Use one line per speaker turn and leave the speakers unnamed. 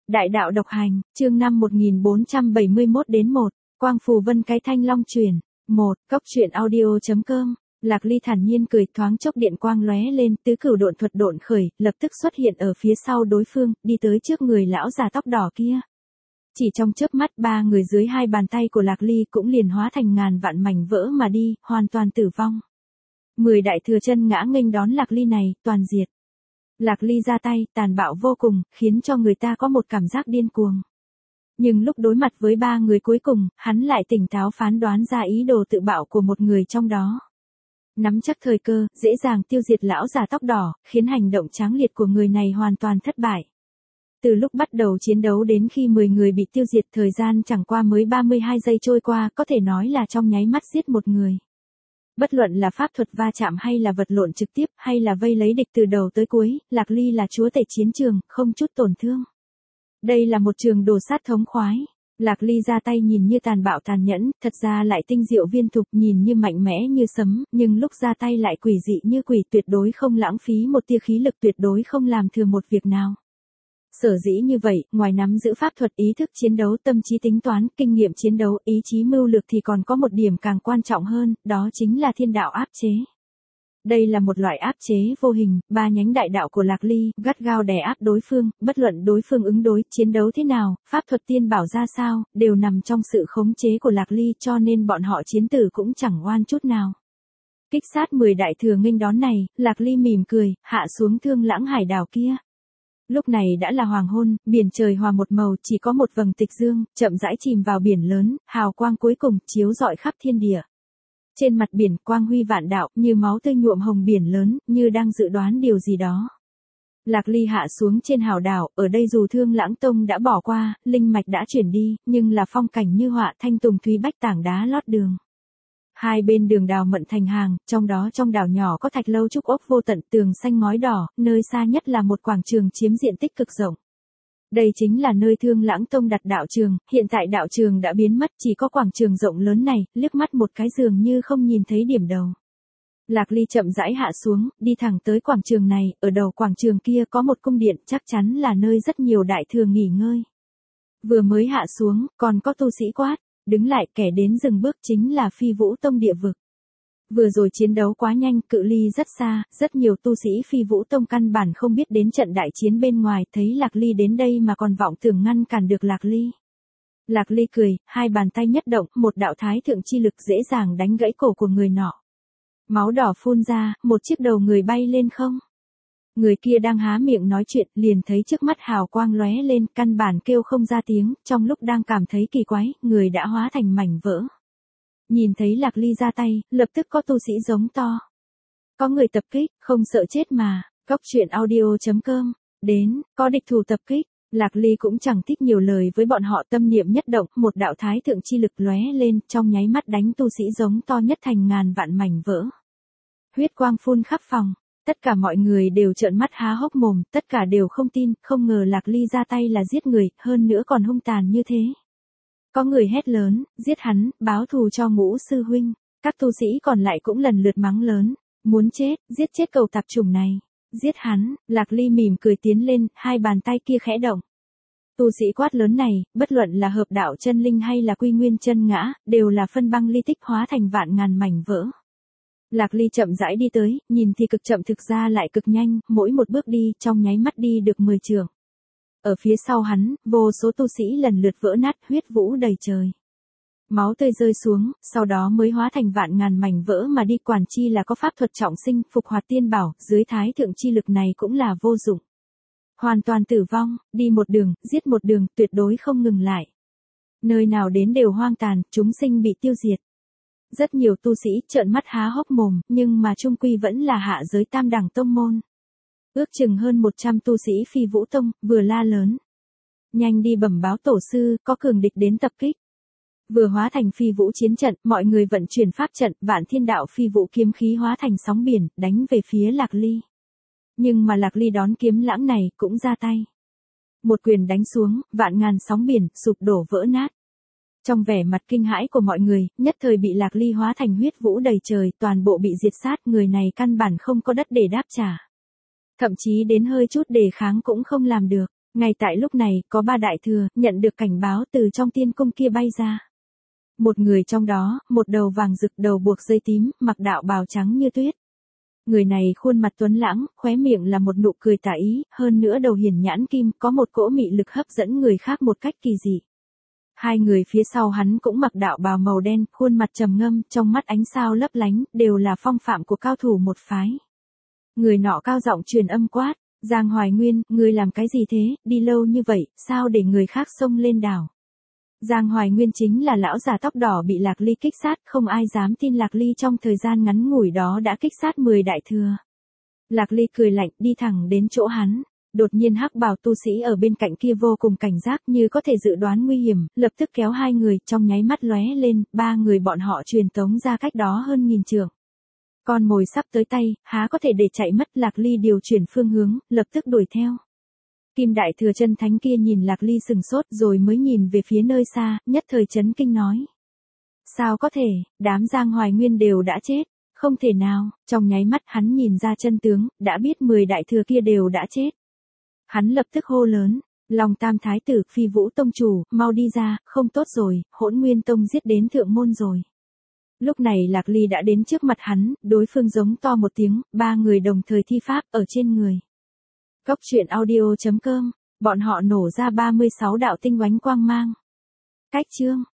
Đại đạo độc hành, chương 5 1471 đến 1, Quang Phù Vân cái thanh long truyền. 1, Cốc truyện audio.com. Lạc Ly thản nhiên cười, thoáng chốc điện quang lóe lên, tứ cửu độn thuật độn khởi, lập tức xuất hiện ở phía sau đối phương, đi tới trước người lão già tóc đỏ kia. Chỉ trong chớp mắt, ba người dưới hai bàn tay của Lạc Ly cũng liền hóa thành ngàn vạn mảnh vỡ mà đi, hoàn toàn tử vong. 10 đại thừa chân ngã nghênh đón Lạc Ly này, toàn diệt. Lạc Ly ra tay, tàn bạo vô cùng, khiến cho người ta có một cảm giác điên cuồng. Nhưng lúc đối mặt với ba người cuối cùng, hắn lại tỉnh táo phán đoán ra ý đồ tự bạo của một người trong đó. Nắm chắc thời cơ, dễ dàng tiêu diệt lão già tóc đỏ, khiến hành động tráng liệt của người này hoàn toàn thất bại. Từ lúc bắt đầu chiến đấu đến khi 10 người bị tiêu diệt, thời gian chẳng qua mới 32 giây trôi qua, có thể nói là trong nháy mắt giết một người. Bất luận là pháp thuật va chạm hay là vật lộn trực tiếp hay là vây lấy địch từ đầu tới cuối, Lạc Ly là chúa tể chiến trường, không chút tổn thương. Đây là một trường đồ sát thống khoái. Lạc Ly ra tay nhìn như tàn bạo tàn nhẫn, thật ra lại tinh diệu viên thục, nhìn như mạnh mẽ như sấm, nhưng lúc ra tay lại quỷ dị như quỷ, tuyệt đối không lãng phí một tia khí lực, tuyệt đối không làm thừa một việc nào. Sở dĩ như vậy, ngoài nắm giữ pháp thuật, ý thức chiến đấu, tâm trí tính toán, kinh nghiệm chiến đấu, ý chí mưu lược thì còn có một điểm càng quan trọng hơn, đó chính là thiên đạo áp chế. Đây là một loại áp chế vô hình, ba nhánh đại đạo của Lạc Ly, gắt gao đè áp đối phương, bất luận đối phương ứng đối, chiến đấu thế nào, pháp thuật tiên bảo ra sao, đều nằm trong sự khống chế của Lạc Ly, cho nên bọn họ chiến tử cũng chẳng oan chút nào. Kích sát 10 đại thừa nghênh đón này, Lạc Ly mỉm cười, hạ xuống Thương Lãng hải đảo kia. Lúc này đã là hoàng hôn, biển trời hòa một màu, chỉ có một vầng tịch dương, chậm rãi chìm vào biển lớn, hào quang cuối cùng chiếu rọi khắp thiên địa. Trên mặt biển, quang huy vạn đạo, như máu tươi nhuộm hồng biển lớn, như đang dự đoán điều gì đó. Lạc Ly hạ xuống trên hào đảo, ở đây dù Thương Lãng Tông đã bỏ qua, linh mạch đã chuyển đi, nhưng là phong cảnh như họa, thanh tùng thúy bách tảng đá lót đường. Hai bên đường đào mận thành hàng, trong đó trong đảo nhỏ có thạch lâu trúc ốc vô tận, tường xanh ngói đỏ, nơi xa nhất là một quảng trường chiếm diện tích cực rộng. Đây chính là nơi Thương Lãng Tông đặt đạo trường, hiện tại đạo trường đã biến mất, chỉ có quảng trường rộng lớn này, liếc mắt một cái dường như không nhìn thấy điểm đầu. Lạc Ly chậm rãi hạ xuống, đi thẳng tới quảng trường này, ở đầu quảng trường kia có một cung điện, chắc chắn là nơi rất nhiều đại thừa nghỉ ngơi. Vừa mới hạ xuống, còn có tu sĩ quát, đứng lại, kẻ đến dừng bước chính là Phi Vũ Tông địa vực. Vừa rồi chiến đấu quá nhanh, cự ly rất xa, rất nhiều tu sĩ Phi Vũ Tông căn bản không biết đến trận đại chiến bên ngoài, thấy Lạc Ly đến đây mà còn vọng tưởng ngăn cản được Lạc Ly. Lạc Ly cười, hai bàn tay nhất động, một đạo thái thượng chi lực dễ dàng đánh gãy cổ của người nọ. Máu đỏ phun ra, một chiếc đầu người bay lên không. Người kia đang há miệng nói chuyện, liền thấy trước mắt hào quang lóe lên, căn bản kêu không ra tiếng, trong lúc đang cảm thấy kỳ quái, người đã hóa thành mảnh vỡ. Nhìn thấy Lạc Ly ra tay, lập tức có tu sĩ giống to. Có người tập kích, không sợ chết mà, Cốc truyện audio.com, đến, có địch thủ tập kích, Lạc Ly cũng chẳng thích nhiều lời với bọn họ, tâm niệm nhất động, một đạo thái thượng chi lực lóe lên, trong nháy mắt đánh tu sĩ giống to nhất thành ngàn vạn mảnh vỡ. Huyết quang phun khắp phòng, tất cả mọi người đều trợn mắt há hốc mồm, tất cả đều không tin, không ngờ Lạc Ly ra tay là giết người, hơn nữa còn hung tàn như thế. Có người hét lớn, giết hắn, báo thù cho Ngũ sư huynh. Các tu sĩ còn lại cũng lần lượt mắng lớn, muốn chết, giết chết cầu tạp chủng này. Giết hắn, Lạc Ly mỉm cười tiến lên, hai bàn tay kia khẽ động. Tu sĩ quát lớn này, bất luận là hợp đạo chân linh hay là quy nguyên chân ngã, đều là phân băng ly tích hóa thành vạn ngàn mảnh vỡ. Lạc Ly chậm rãi đi tới, nhìn thì cực chậm thực ra lại cực nhanh, mỗi một bước đi, trong nháy mắt đi được 10 trượng. Ở phía sau hắn, vô số tu sĩ lần lượt vỡ nát, huyết vũ đầy trời. Máu tươi rơi xuống, sau đó mới hóa thành vạn ngàn mảnh vỡ mà đi, quản chi là có pháp thuật trọng sinh, phục hoạt tiên bảo, dưới thái thượng chi lực này cũng là vô dụng. Hoàn toàn tử vong, đi một đường, giết một đường, tuyệt đối không ngừng lại. Nơi nào đến đều hoang tàn, chúng sinh bị tiêu diệt. Rất nhiều tu sĩ trợn mắt há hốc mồm, nhưng mà chung quy vẫn là hạ giới tam đẳng tông môn. Ước chừng hơn 100 tu sĩ Phi Vũ Tông, vừa la lớn. Nhanh đi bẩm báo tổ sư, có cường địch đến tập kích. Vừa hóa thành Phi Vũ chiến trận, mọi người vận chuyển pháp trận, vạn thiên đạo Phi Vũ kiếm khí hóa thành sóng biển, đánh về phía Lạc Ly. Nhưng mà Lạc Ly đón kiếm lãng này, cũng ra tay. Một quyền đánh xuống, vạn ngàn sóng biển, sụp đổ vỡ nát. Trong vẻ mặt kinh hãi của mọi người, nhất thời bị Lạc Ly hóa thành huyết vũ đầy trời, toàn bộ bị diệt sát, người này căn bản không có đất để đáp trả. Thậm chí đến hơi chút đề kháng cũng không làm được. Ngay tại lúc này, có 3 đại thừa, nhận được cảnh báo từ trong tiên cung kia bay ra. Một người trong đó, một đầu vàng rực đầu buộc dây tím, mặc đạo bào trắng như tuyết. Người này khuôn mặt tuấn lãng, khóe miệng là một nụ cười tà ý, hơn nữa đầu hiển nhãn kim, có một cỗ mị lực hấp dẫn người khác một cách kỳ dị. Hai người phía sau hắn cũng mặc đạo bào màu đen, khuôn mặt trầm ngâm, trong mắt ánh sao lấp lánh, đều là phong phạm của cao thủ một phái. Người nọ cao giọng truyền âm quát, Giang Hoài Nguyên, ngươi làm cái gì thế, đi lâu như vậy, sao để người khác xông lên đảo. Giang Hoài Nguyên chính là lão già tóc đỏ bị Lạc Ly kích sát, không ai dám tin Lạc Ly trong thời gian ngắn ngủi đó đã kích sát 10 đại thừa. Lạc Ly cười lạnh, đi thẳng đến chỗ hắn. Đột nhiên hắc bào tu sĩ ở bên cạnh kia vô cùng cảnh giác, như có thể dự đoán nguy hiểm, lập tức kéo hai người, trong nháy mắt lóe lên, 3 người bọn họ truyền tống ra cách đó hơn 1000 trượng. Con mồi sắp tới tay, há có thể để chạy mất. Lạc Ly điều chuyển phương hướng, lập tức đuổi theo. Kim đại thừa chân thánh kia nhìn Lạc Ly sừng sốt rồi mới nhìn về phía nơi xa, nhất thời chấn kinh nói. Sao có thể, đám Giang Hoài Nguyên đều đã chết, không thể nào, trong nháy mắt hắn nhìn ra chân tướng, đã biết 10 đại thừa kia đều đã chết. Hắn lập tức hô lớn, Long Tam Thái tử, Phi Vũ Tông chủ, mau đi ra, không tốt rồi, Hỗn Nguyên Tông giết đến thượng môn rồi. Lúc này Lạc Ly đã đến trước mặt hắn, đối phương giống to một tiếng, 3 người đồng thời thi pháp ở trên người. Cốc truyện audio.com, bọn họ nổ ra 36 đạo tinh oánh quang mang. Cách chương